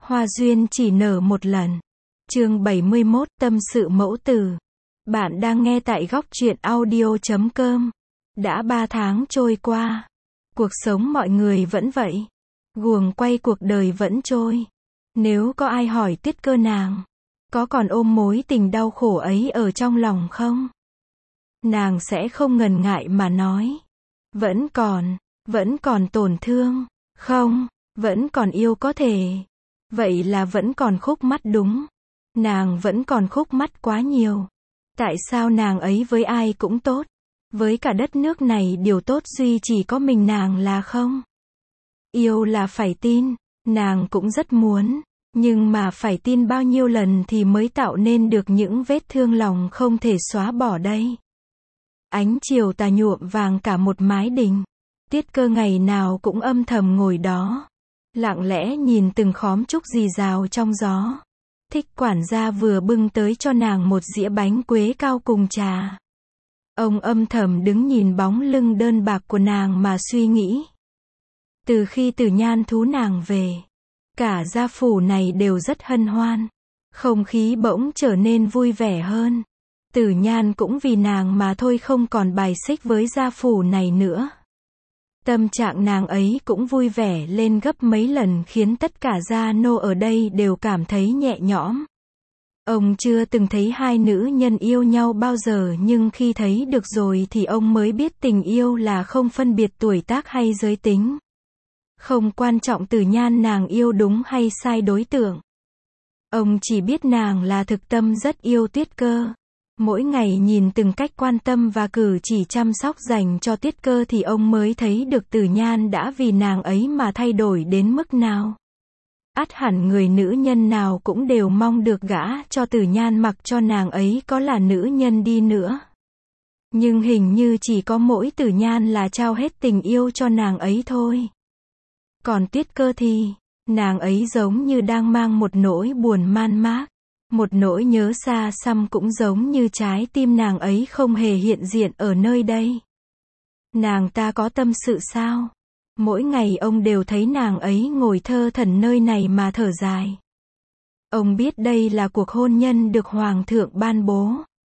Hoa duyên chỉ nở một lần. Chương 71, tâm sự mẫu tử. Bạn đang nghe tại góc truyện audio.com. Đã 3 tháng trôi qua. Cuộc sống mọi người vẫn vậy. Guồng quay cuộc đời vẫn trôi. Nếu có ai hỏi Tuyết Cơ nàng, có còn ôm mối tình đau khổ ấy ở trong lòng không? Nàng sẽ không ngần ngại mà nói. Vẫn còn tổn thương. Không, vẫn còn yêu có thể. Vậy là vẫn còn khúc mắc đúng. Nàng vẫn còn khúc mắc quá nhiều. Tại sao nàng ấy với ai cũng tốt, với cả đất nước này điều tốt duy chỉ có mình nàng là không? Yêu là phải tin, nàng cũng rất muốn, nhưng mà phải tin bao nhiêu lần thì mới tạo nên được những vết thương lòng không thể xóa bỏ đây. Ánh chiều tà nhuộm vàng cả một mái đình. Tuyết Cơ ngày nào cũng âm thầm ngồi đó, lặng lẽ nhìn từng khóm trúc rì rào trong gió. Thích quản gia vừa bưng tới cho nàng một dĩa bánh quế cao cùng trà. Ông âm thầm đứng nhìn bóng lưng đơn bạc của nàng mà suy nghĩ. Từ khi Tử Nhan thú nàng về, cả gia phủ này đều rất hân hoan. Không khí bỗng trở nên vui vẻ hơn. Tử Nhan cũng vì nàng mà thôi không còn bài xích với gia phủ này nữa. Tâm trạng nàng ấy cũng vui vẻ lên gấp mấy lần khiến tất cả gia nô ở đây đều cảm thấy nhẹ nhõm. Ông chưa từng thấy hai nữ nhân yêu nhau bao giờ, nhưng khi thấy được rồi thì ông mới biết tình yêu là không phân biệt tuổi tác hay giới tính. Không quan trọng Tử Nhan nàng yêu đúng hay sai đối tượng. Ông chỉ biết nàng là thực tâm rất yêu Tuyết Cơ. Mỗi ngày nhìn từng cách quan tâm và cử chỉ chăm sóc dành cho Tuyết Cơ thì ông mới thấy được Tử Nhan đã vì nàng ấy mà thay đổi đến mức nào. Ắt hẳn người nữ nhân nào cũng đều mong được gả cho Tử Nhan mặc cho nàng ấy có là nữ nhân đi nữa. Nhưng hình như chỉ có mỗi Tử Nhan là trao hết tình yêu cho nàng ấy thôi. Còn Tuyết Cơ thì, nàng ấy giống như đang mang một nỗi buồn man mác. Một nỗi nhớ xa xăm cũng giống như trái tim nàng ấy không hề hiện diện ở nơi đây. Nàng ta có tâm sự sao? Mỗi ngày ông đều thấy nàng ấy ngồi thơ thẩn nơi này mà thở dài. Ông biết đây là cuộc hôn nhân được Hoàng thượng ban bố.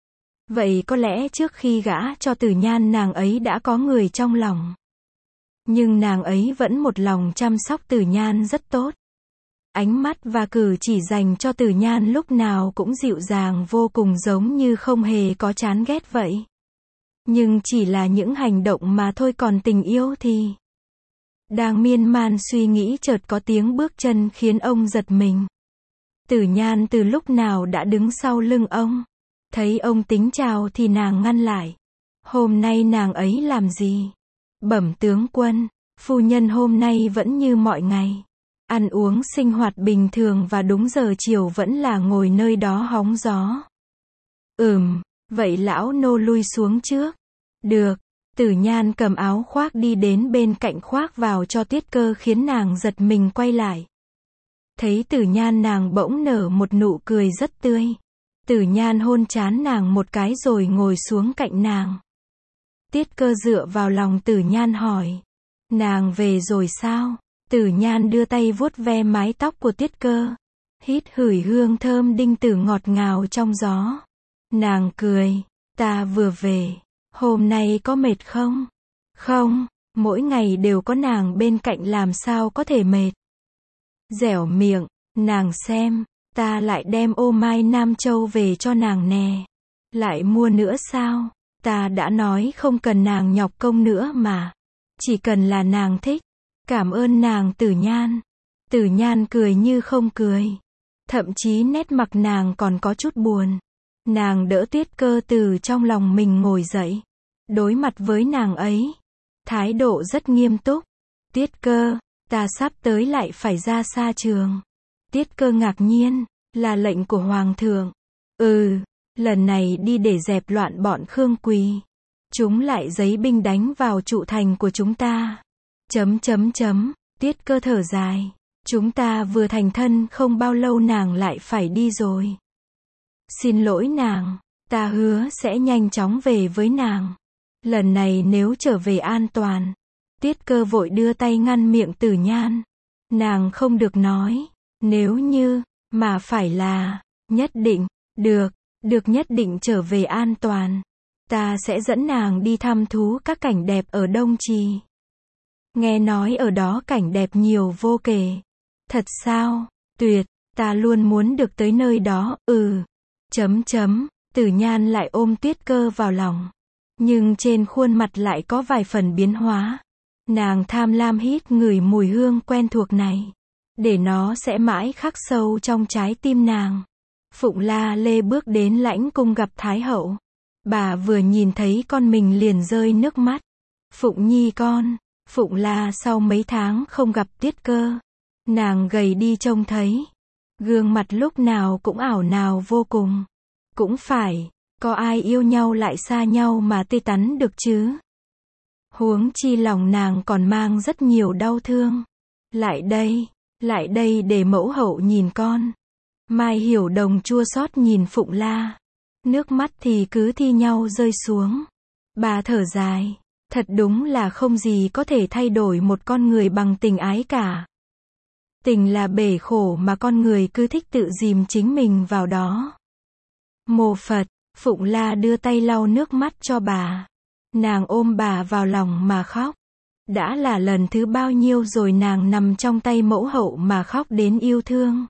Vậy có lẽ trước khi gả cho Tử Nhan nàng ấy đã có người trong lòng. Nhưng nàng ấy vẫn một lòng chăm sóc Tử Nhan rất tốt. Ánh mắt và cử chỉ dành cho Tử Nhan lúc nào cũng dịu dàng vô cùng, giống như không hề có chán ghét vậy. Nhưng chỉ là những hành động mà thôi, còn tình yêu thì... Đang miên man suy nghĩ chợt có tiếng bước chân khiến ông giật mình. Tử Nhan từ lúc nào đã đứng sau lưng ông. Thấy ông tính chào thì nàng ngăn lại. Hôm nay nàng ấy làm gì? Bẩm tướng quân, phu nhân hôm nay vẫn như mọi ngày. Ăn uống sinh hoạt bình thường và đúng giờ chiều vẫn là ngồi nơi đó hóng gió. Vậy lão nô lui xuống trước. Được. Tử Nhan cầm áo khoác đi đến bên cạnh khoác vào cho Tuyết Cơ khiến nàng giật mình quay lại. Thấy Tử Nhan nàng bỗng nở một nụ cười rất tươi. Tử Nhan hôn trán nàng một cái rồi ngồi xuống cạnh nàng. Tuyết Cơ dựa vào lòng Tử Nhan hỏi. Nàng về rồi sao? Tử Nhan đưa tay vuốt ve mái tóc của Tuyết Cơ. Hít hửi hương thơm đinh tử ngọt ngào trong gió. Nàng cười. Ta vừa về. Hôm nay có mệt không? Không, mỗi ngày đều có nàng bên cạnh làm sao có thể mệt. Dẻo miệng, nàng xem, ta lại đem ô mai Nam Châu về cho nàng nè. Lại mua nữa sao? Ta đã nói không cần nàng nhọc công nữa mà. Chỉ cần là nàng thích. Cảm ơn nàng Tử Nhan. Tử Nhan cười như không cười. Thậm chí nét mặt nàng còn có chút buồn. Nàng đỡ Tuyết Cơ từ trong lòng mình ngồi dậy. Đối mặt với nàng ấy. Thái độ rất nghiêm túc. Tuyết Cơ, ta sắp tới lại phải ra xa trường. Tuyết Cơ ngạc nhiên. Là lệnh của Hoàng thượng. Lần này đi để dẹp loạn bọn Khương Quỳ. Chúng lại giấy binh đánh vào trụ thành của chúng ta. Tuyết Cơ thở dài. Chúng ta vừa thành thân không bao lâu nàng lại phải đi rồi. Xin lỗi nàng, ta hứa sẽ nhanh chóng về với nàng. Lần này nếu trở về an toàn. Tuyết Cơ vội đưa tay ngăn miệng Tử Nhan. Nàng không được nói. Nếu như, mà phải là, nhất định, được, nhất định trở về an toàn. Ta sẽ dẫn nàng đi thăm thú các cảnh đẹp ở Đông Trì. Nghe nói ở đó cảnh đẹp nhiều vô kể. Thật sao? Tuyệt, ta luôn muốn được tới nơi đó, Tử Nhan lại ôm Tuyết Cơ vào lòng. Nhưng trên khuôn mặt lại có vài phần biến hóa. Nàng tham lam hít ngửi mùi hương quen thuộc này. Để nó sẽ mãi khắc sâu trong trái tim nàng. Phụng La Lê bước đến lãnh cung gặp Thái hậu. Bà vừa nhìn thấy con mình liền rơi nước mắt. Phụng Nhi con, Phụng La sau mấy tháng không gặp Tuyết Cơ. Nàng gầy đi trông thấy. Gương mặt lúc nào cũng ảo nào vô cùng. Cũng phải, có ai yêu nhau lại xa nhau mà tươi tắn được chứ? Huống chi lòng nàng còn mang rất nhiều đau thương. Lại đây để mẫu hậu nhìn con. Mai Hiểu Đồng chua xót nhìn Phụng La. Nước mắt thì cứ thi nhau rơi xuống. Bà thở dài. Thật đúng là không gì có thể thay đổi một con người bằng tình ái cả. Tình là bể khổ mà con người cứ thích tự dìm chính mình vào đó. Mô Phật, Phụng La đưa tay lau nước mắt cho bà. Nàng ôm bà vào lòng mà khóc. Đã là lần thứ bao nhiêu rồi nàng nằm trong tay mẫu hậu mà khóc đến yêu thương.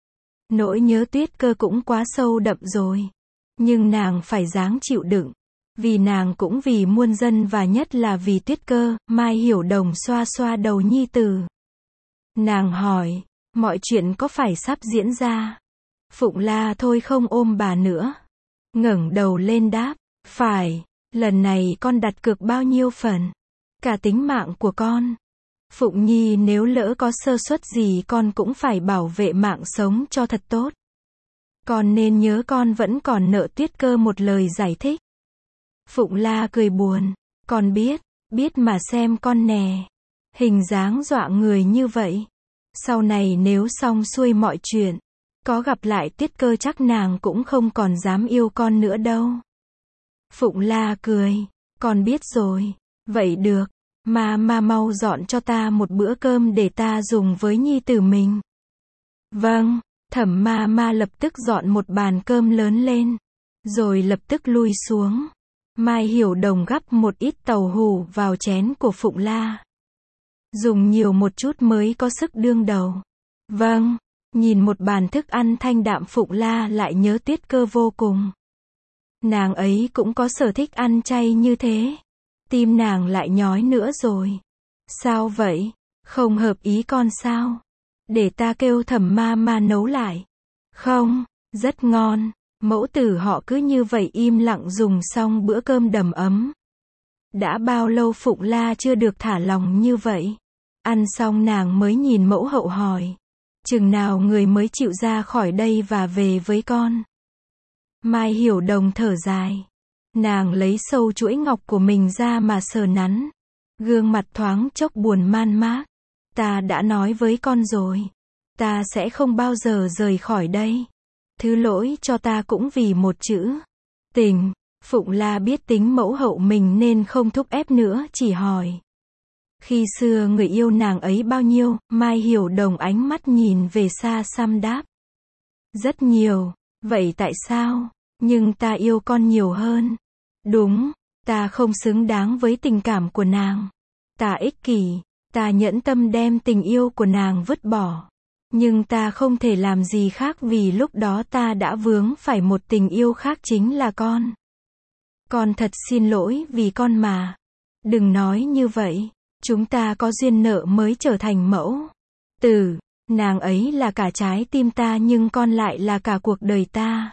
Nỗi nhớ Tuyết Cơ cũng quá sâu đậm rồi. Nhưng nàng phải ráng chịu đựng. Vì nàng cũng vì muôn dân và nhất là vì Tuyết Cơ. Mai Hiểu Đồng xoa xoa đầu nhi tử. Nàng hỏi, mọi chuyện có phải sắp diễn ra? Phụng La thôi không ôm bà nữa. Ngẩng đầu lên đáp, phải, lần này con đặt cược bao nhiêu phần? Cả tính mạng của con. Phụng Nhi nếu lỡ có sơ suất gì con cũng phải bảo vệ mạng sống cho thật tốt. Con nên nhớ con vẫn còn nợ Tuyết Cơ một lời giải thích. Phụng La cười buồn, con biết mà xem con nè. Hình dáng dọa người như vậy. Sau này nếu xong xuôi mọi chuyện, có gặp lại Tuyết Cơ chắc nàng cũng không còn dám yêu con nữa đâu. Phụng La cười, con biết rồi. Vậy được, mà mau dọn cho ta một bữa cơm để ta dùng với nhi tử mình. Vâng, Thẩm ma lập tức dọn một bàn cơm lớn lên, rồi lập tức lui xuống. Mai Hiểu Đồng gắp một ít tàu hủ vào chén của Phụng La. Dùng nhiều một chút mới có sức đương đầu. Vâng, nhìn một bàn thức ăn thanh đạm Phụng La lại nhớ Tuyết Cơ vô cùng. Nàng ấy cũng có sở thích ăn chay như thế. Tim nàng lại nhói nữa rồi. Sao vậy? Không hợp ý con sao? Để ta kêu Thẩm ma nấu lại. Không, rất ngon. Mẫu tử họ cứ như vậy im lặng dùng xong bữa cơm đầm ấm. Đã bao lâu Phụng La chưa được thả lòng như vậy? Ăn xong nàng mới nhìn mẫu hậu hỏi. Chừng nào người mới chịu ra khỏi đây và về với con? Mai Hiểu Đồng thở dài. Nàng lấy sâu chuỗi ngọc của mình ra mà sờ nắn. Gương mặt thoáng chốc buồn man mác. Ta đã nói với con rồi. Ta sẽ không bao giờ rời khỏi đây. Thứ lỗi cho ta cũng vì một chữ. Tình. Phụng La biết tính mẫu hậu mình nên không thúc ép nữa, chỉ hỏi. Khi xưa người yêu nàng ấy bao nhiêu? Mai Hiểu Đồng ánh mắt nhìn về xa xăm đáp. Rất nhiều. Vậy tại sao? Nhưng ta yêu con nhiều hơn. Đúng, ta không xứng đáng với tình cảm của nàng. Ta ích kỷ, ta nhẫn tâm đem tình yêu của nàng vứt bỏ. Nhưng ta không thể làm gì khác vì lúc đó ta đã vướng phải một tình yêu khác chính là con. Con thật xin lỗi vì con mà. Đừng nói như vậy. Chúng ta có duyên nợ mới trở thành mẫu tử. Nàng ấy là cả trái tim ta nhưng con lại là cả cuộc đời ta.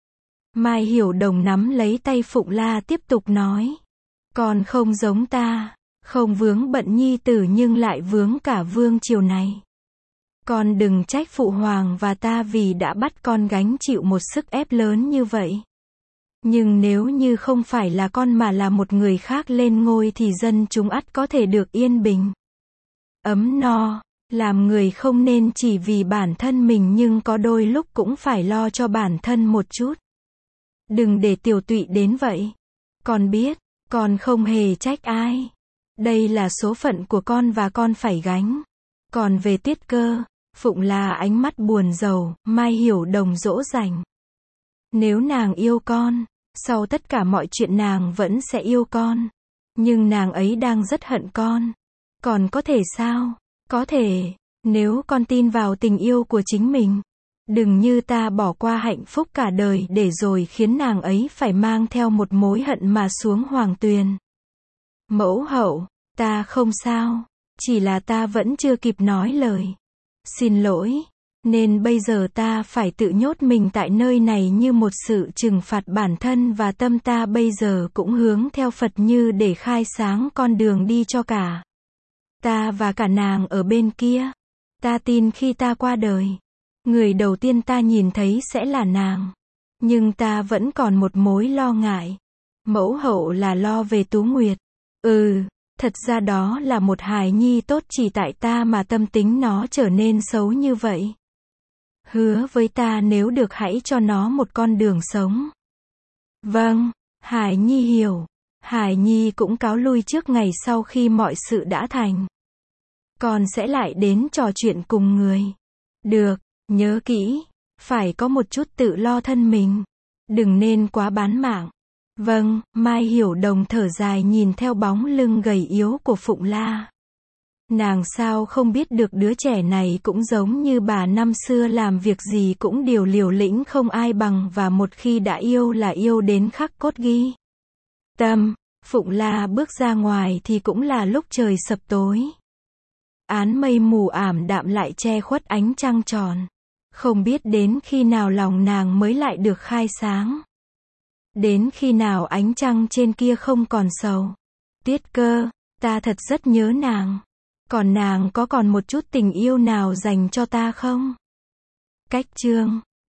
Mai Hiểu Đồng nắm lấy tay Phụng La tiếp tục nói. Con không giống ta. Không vướng bận nhi tử nhưng lại vướng cả vương triều này. Con đừng trách phụ hoàng và ta vì đã bắt con gánh chịu một sức ép lớn như vậy. Nhưng nếu như không phải là con mà là một người khác lên ngôi thì dân chúng ắt có thể được yên bình. Ấm no, làm người không nên chỉ vì bản thân mình nhưng có đôi lúc cũng phải lo cho bản thân một chút. Đừng để tiểu tụy đến vậy. Con biết, con không hề trách ai. Đây là số phận của con và con phải gánh. Còn về Tuyết Cơ, Phụng La ánh mắt buồn rầu, Mai Hiểu Đồng dỗ dành. Nếu nàng yêu con, sau tất cả mọi chuyện nàng vẫn sẽ yêu con. Nhưng nàng ấy đang rất hận con. Còn có thể sao? Có thể, nếu con tin vào tình yêu của chính mình. Đừng như ta bỏ qua hạnh phúc cả đời để rồi khiến nàng ấy phải mang theo một mối hận mà xuống hoàng tuyền. Mẫu hậu, ta không sao, chỉ là ta vẫn chưa kịp nói lời. Xin lỗi, nên bây giờ ta phải tự nhốt mình tại nơi này như một sự trừng phạt bản thân và tâm ta bây giờ cũng hướng theo Phật như để khai sáng con đường đi cho cả ta và cả nàng ở bên kia. Ta tin khi ta qua đời, người đầu tiên ta nhìn thấy sẽ là nàng. Nhưng ta vẫn còn một mối lo ngại. Mẫu hậu là lo về Tú Nguyệt. Thật ra đó là một hài nhi tốt, chỉ tại ta mà tâm tính nó trở nên xấu như vậy. Hứa với ta nếu được hãy cho nó một con đường sống. Vâng, Hải Nhi hiểu. Hải Nhi cũng cáo lui trước ngày sau khi mọi sự đã thành. Con sẽ lại đến trò chuyện cùng người. Được, nhớ kỹ, phải có một chút tự lo thân mình. Đừng nên quá bán mạng. Vâng, Mai Hiểu Đồng thở dài nhìn theo bóng lưng gầy yếu của Phụng La. Nàng sao không biết được đứa trẻ này cũng giống như bà năm xưa, làm việc gì cũng đều liều lĩnh không ai bằng, và một khi đã yêu là yêu đến khắc cốt ghi tâm. Phụng La bước ra ngoài thì cũng là lúc trời sập tối. Áng mây mù ảm đạm lại che khuất ánh trăng tròn. Không biết đến khi nào lòng nàng mới lại được khai sáng. Đến khi nào ánh trăng trên kia không còn sầu. Tiết Cơ, ta thật rất nhớ nàng. Còn nàng có còn một chút tình yêu nào dành cho ta không? Cách chương